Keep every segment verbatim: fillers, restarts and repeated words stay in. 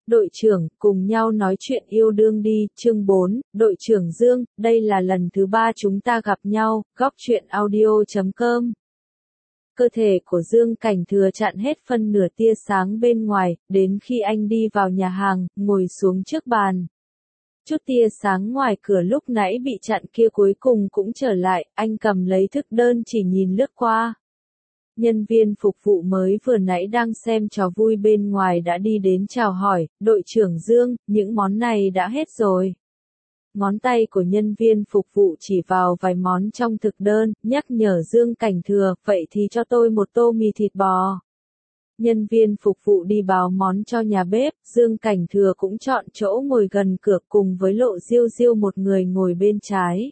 Đội trưởng, cùng nhau nói chuyện yêu đương đi, chương bốn, đội trưởng Dương, đây là lần thứ ba chúng ta gặp nhau, góc truyện audio chấm com. Cơ thể của Dương Cảnh Thừa chặn hết phân nửa tia sáng bên ngoài, đến khi anh đi vào nhà hàng, ngồi xuống trước bàn. Chút tia sáng ngoài cửa lúc nãy bị chặn kia cuối cùng cũng trở lại, anh cầm lấy thức đơn chỉ nhìn lướt qua. Nhân viên phục vụ mới vừa nãy đang xem trò vui bên ngoài đã đi đến chào hỏi, đội trưởng Dương, những món này đã hết rồi. Ngón tay của nhân viên phục vụ chỉ vào vài món trong thực đơn, nhắc nhở Dương Cảnh Thừa, vậy thì cho tôi một tô mì thịt bò. Nhân viên phục vụ đi báo món cho nhà bếp, Dương Cảnh Thừa cũng chọn chỗ ngồi gần cửa cùng với Lộ Diêu Diêu một người ngồi bên trái.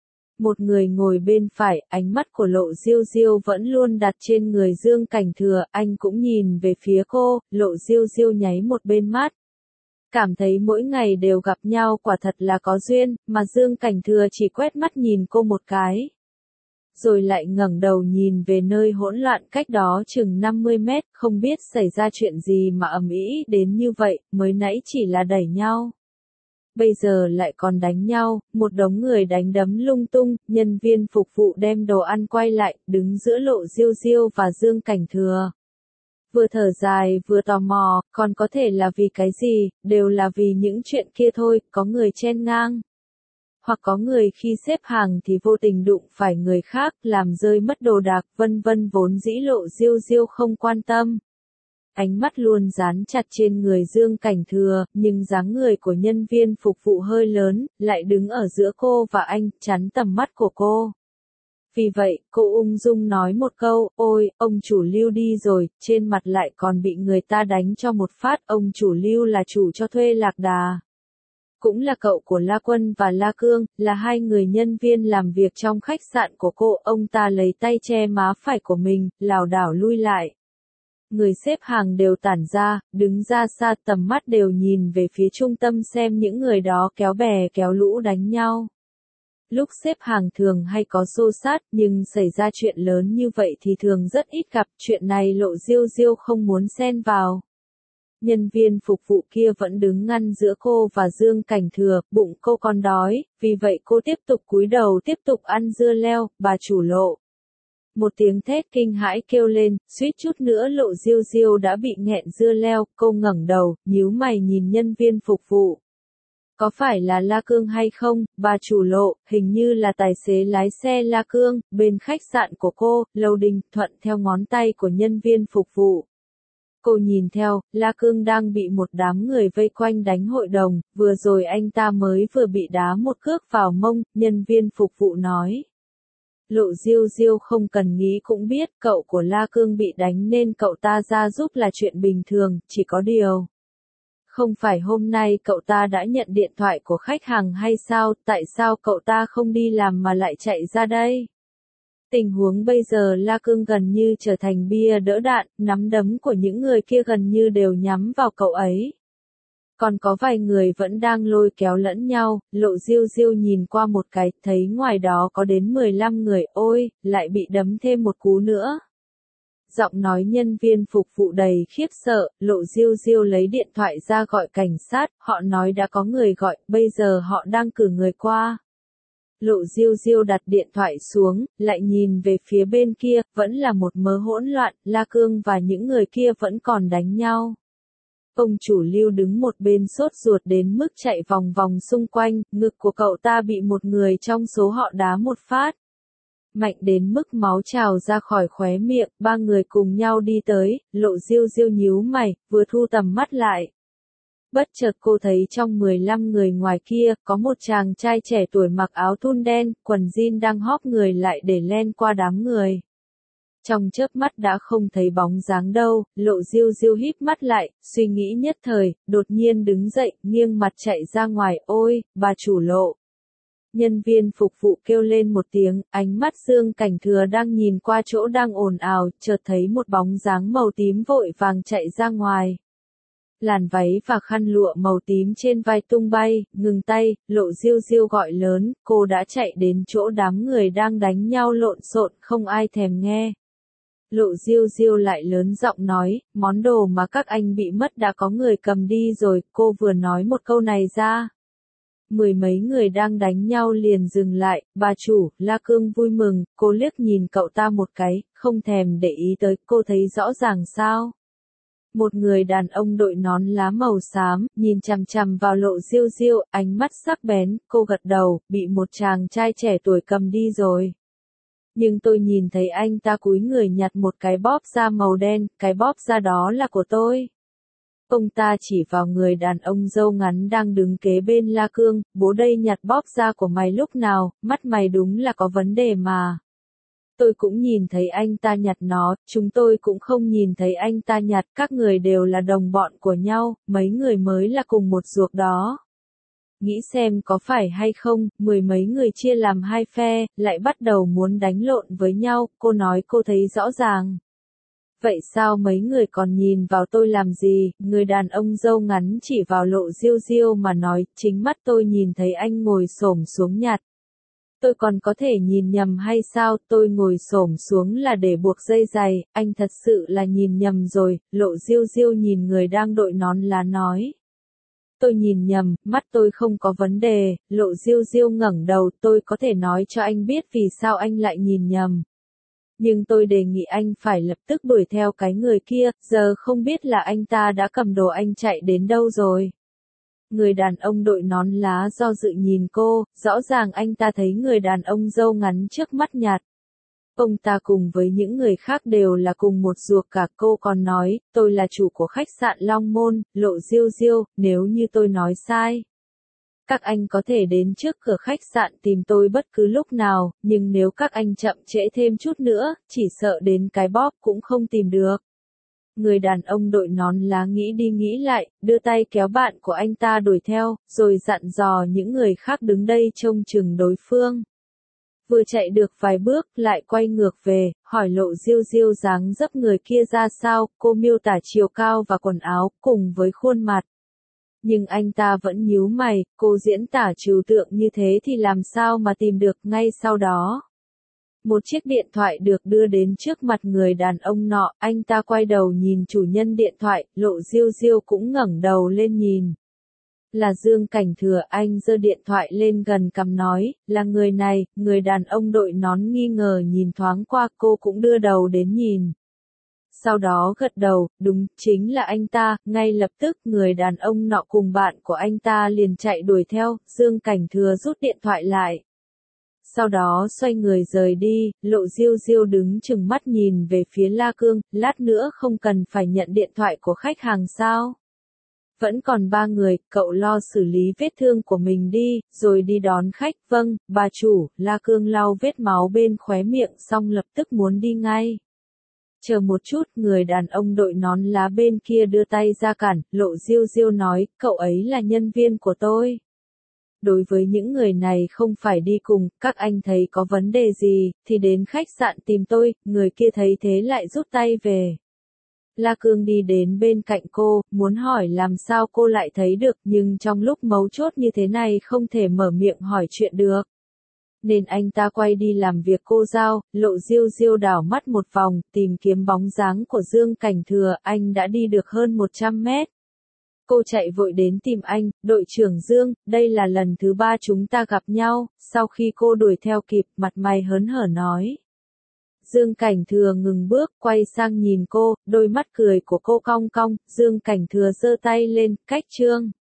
Một người ngồi bên phải, ánh mắt của Lộ Diêu Diêu vẫn luôn đặt trên người Dương Cảnh Thừa, anh cũng nhìn về phía cô, Lộ Diêu Diêu nháy một bên mắt. Cảm thấy mỗi ngày đều gặp nhau quả thật là có duyên, mà Dương Cảnh Thừa chỉ quét mắt nhìn cô một cái. Rồi lại ngẩng đầu nhìn về nơi hỗn loạn cách đó chừng năm mươi mét, không biết xảy ra chuyện gì mà ầm ĩ đến như vậy, mới nãy chỉ là đẩy nhau. Bây giờ lại còn đánh nhau, một đống người đánh đấm lung tung, nhân viên phục vụ đem đồ ăn quay lại, đứng giữa Lộ Diêu Diêu và Dương Cảnh Thừa. Vừa thở dài vừa tò mò, còn có thể là vì cái gì, đều là vì những chuyện kia thôi, có người chen ngang. Hoặc có người khi xếp hàng thì vô tình đụng phải người khác, làm rơi mất đồ đạc, vân vân vốn dĩ Lộ Diêu Diêu không quan tâm. Ánh mắt luôn dán chặt trên người Dương Cảnh Thừa, nhưng dáng người của nhân viên phục vụ hơi lớn, lại đứng ở giữa cô và anh, chắn tầm mắt của cô. Vì vậy, cô ung dung nói một câu, ôi, ông chủ Lưu đi rồi, trên mặt lại còn bị người ta đánh cho một phát, ông chủ Lưu là chủ cho thuê Lạc Đà. Cũng là cậu của La Quân và La Cương, là hai người nhân viên làm việc trong khách sạn của cô, ông ta lấy tay che má phải của mình, lảo đảo lui lại. Người xếp hàng đều tản ra, đứng ra xa tầm mắt đều nhìn về phía trung tâm xem những người đó kéo bè kéo lũ đánh nhau. Lúc xếp hàng thường hay có xô xát, nhưng xảy ra chuyện lớn như vậy thì thường rất ít gặp, chuyện này Lộ Diêu Diêu không muốn xen vào. Nhân viên phục vụ kia vẫn đứng ngăn giữa cô và Dương Cảnh Thừa, bụng cô còn đói, vì vậy cô tiếp tục cúi đầu tiếp tục ăn dưa leo, bà chủ Lộ. Một tiếng thét kinh hãi kêu lên, suýt chút nữa Lộ Diêu Diêu đã bị nghẹn dưa leo, cô ngẩng đầu, nhíu mày nhìn nhân viên phục vụ. Có phải là La Cương hay không, bà chủ Lộ, hình như là tài xế lái xe La Cương, bên khách sạn của cô, Lầu Đình, thuận theo ngón tay của nhân viên phục vụ. Cô nhìn theo, La Cương đang bị một đám người vây quanh đánh hội đồng, vừa rồi anh ta mới vừa bị đá một cước vào mông, nhân viên phục vụ nói. Lộ Diêu Diêu không cần nghĩ cũng biết, cậu của La Cương bị đánh nên cậu ta ra giúp là chuyện bình thường, chỉ có điều. Không phải hôm nay cậu ta đã nhận điện thoại của khách hàng hay sao, tại sao cậu ta không đi làm mà lại chạy ra đây? Tình huống bây giờ La Cương gần như trở thành bia đỡ đạn, nắm đấm của những người kia gần như đều nhắm vào cậu ấy. Còn có vài người vẫn đang lôi kéo lẫn nhau, Lộ Diêu Diêu nhìn qua một cái, thấy ngoài đó có đến mười lăm người, ôi, lại bị đấm thêm một cú nữa. Giọng nói nhân viên phục vụ đầy khiếp sợ, Lộ Diêu Diêu lấy điện thoại ra gọi cảnh sát, họ nói đã có người gọi, bây giờ họ đang cử người qua. Lộ Diêu Diêu đặt điện thoại xuống, lại nhìn về phía bên kia, vẫn là một mớ hỗn loạn, La Cương và những người kia vẫn còn đánh nhau. Ông chủ Lưu đứng một bên sốt ruột đến mức chạy vòng vòng xung quanh, ngực của cậu ta bị một người trong số họ đá một phát. Mạnh đến mức máu trào ra khỏi khóe miệng, ba người cùng nhau đi tới, Lộ Diêu Diêu nhíu mày, vừa thu tầm mắt lại. Bất chợt cô thấy trong mười lăm người ngoài kia, có một chàng trai trẻ tuổi mặc áo thun đen, quần jean đang hóp người lại để len qua đám người. Trong chớp mắt đã không thấy bóng dáng đâu, Lộ Diêu Diêu híp mắt lại, suy nghĩ nhất thời, đột nhiên đứng dậy, nghiêng mặt chạy ra ngoài, ôi, bà chủ Lộ. Nhân viên phục vụ kêu lên một tiếng, ánh mắt Dương Cảnh Thừa đang nhìn qua chỗ đang ồn ào, chợt thấy một bóng dáng màu tím vội vàng chạy ra ngoài. Làn váy và khăn lụa màu tím trên vai tung bay, ngừng tay, Lộ Diêu Diêu gọi lớn, cô đã chạy đến chỗ đám người đang đánh nhau lộn xộn, không ai thèm nghe. Lộ Diêu Diêu lại lớn giọng nói, món đồ mà các anh bị mất đã có người cầm đi rồi, cô vừa nói một câu này ra. Mười mấy người đang đánh nhau liền dừng lại, bà chủ, La Cương vui mừng, cô liếc nhìn cậu ta một cái, không thèm để ý tới, cô thấy rõ ràng sao. Một người đàn ông đội nón lá màu xám, nhìn chằm chằm vào Lộ Diêu Diêu, ánh mắt sắc bén, cô gật đầu, bị một chàng trai trẻ tuổi cầm đi rồi. Nhưng tôi nhìn thấy anh ta cúi người nhặt một cái bóp da màu đen, cái bóp da đó là của tôi. Ông ta chỉ vào người đàn ông râu ngắn đang đứng kế bên La Cương, bố đây nhặt bóp da của mày lúc nào, mắt mày đúng là có vấn đề mà. Tôi cũng nhìn thấy anh ta nhặt nó, chúng tôi cũng không nhìn thấy anh ta nhặt, các người đều là đồng bọn của nhau, mấy người mới là cùng một ruột đó. Nghĩ xem có phải hay không, mười mấy người chia làm hai phe, lại bắt đầu muốn đánh lộn với nhau, cô nói cô thấy rõ ràng. Vậy sao mấy người còn nhìn vào tôi làm gì, người đàn ông râu ngắn chỉ vào Lộ Diêu Diêu mà nói, chính mắt tôi nhìn thấy anh ngồi xổm xuống nhặt. Tôi còn có thể nhìn nhầm hay sao, tôi ngồi xổm xuống là để buộc dây giày, anh thật sự là nhìn nhầm rồi, Lộ Diêu Diêu nhìn người đang đội nón lá nói. Tôi nhìn nhầm, mắt tôi không có vấn đề, Lộ Diêu Diêu ngẩng đầu, tôi có thể nói cho anh biết vì sao anh lại nhìn nhầm. Nhưng tôi đề nghị anh phải lập tức đuổi theo cái người kia, giờ không biết là anh ta đã cầm đồ anh chạy đến đâu rồi. Người đàn ông đội nón lá do dự nhìn cô, rõ ràng anh ta thấy người đàn ông râu ngắn trước mắt nhạt. Ông ta cùng với những người khác đều là cùng một ruột cả, cô còn nói, tôi là chủ của khách sạn Long Môn, Lộ Diêu Diêu, nếu như tôi nói sai. Các anh có thể đến trước cửa khách sạn tìm tôi bất cứ lúc nào, nhưng nếu các anh chậm trễ thêm chút nữa, chỉ sợ đến cái bóp cũng không tìm được. Người đàn ông đội nón lá nghĩ đi nghĩ lại, đưa tay kéo bạn của anh ta đuổi theo, rồi dặn dò những người khác đứng đây trông chừng đối phương. Vừa chạy được vài bước, lại quay ngược về, hỏi Lộ Diêu Diêu dáng dấp người kia ra sao, cô miêu tả chiều cao và quần áo, cùng với khuôn mặt. Nhưng anh ta vẫn nhíu mày, cô diễn tả trừu tượng như thế thì làm sao mà tìm được ngay sau đó. Một chiếc điện thoại được đưa đến trước mặt người đàn ông nọ, anh ta quay đầu nhìn chủ nhân điện thoại, Lộ Diêu Diêu cũng ngẩng đầu lên nhìn. Là Dương Cảnh Thừa, anh giơ điện thoại lên gần cằm nói, là người này, người đàn ông đội nón nghi ngờ nhìn thoáng qua, cô cũng đưa đầu đến nhìn. Sau đó gật đầu, đúng, chính là anh ta, ngay lập tức người đàn ông nọ cùng bạn của anh ta liền chạy đuổi theo, Dương Cảnh Thừa rút điện thoại lại. Sau đó xoay người rời đi, Lộ Diêu Diêu đứng chừng mắt nhìn về phía La Cương, lát nữa không cần phải nhận điện thoại của khách hàng sao? Vẫn còn ba người, cậu lo xử lý vết thương của mình đi, rồi đi đón khách, vâng, bà chủ, La Cương lau vết máu bên khóe miệng xong lập tức muốn đi ngay. Chờ một chút, người đàn ông đội nón lá bên kia đưa tay ra cản, Lộ Diêu Diêu nói, cậu ấy là nhân viên của tôi. Đối với những người này không phải đi cùng, các anh thấy có vấn đề gì, thì đến khách sạn tìm tôi, người kia thấy thế lại rút tay về. La Cương đi đến bên cạnh cô, muốn hỏi làm sao cô lại thấy được, nhưng trong lúc mấu chốt như thế này không thể mở miệng hỏi chuyện được. Nên anh ta quay đi làm việc cô giao, Lộ Diêu Diêu đảo mắt một vòng, tìm kiếm bóng dáng của Dương Cảnh Thừa, anh đã đi được hơn một trăm mét. Cô chạy vội đến tìm anh, đội trưởng Dương, đây là lần thứ ba chúng ta gặp nhau, sau khi cô đuổi theo kịp, mặt mày hớn hở nói. Dương Cảnh Thừa ngừng bước, quay sang nhìn cô, đôi mắt cười của cô cong cong, Dương Cảnh Thừa giơ tay lên, cách trương.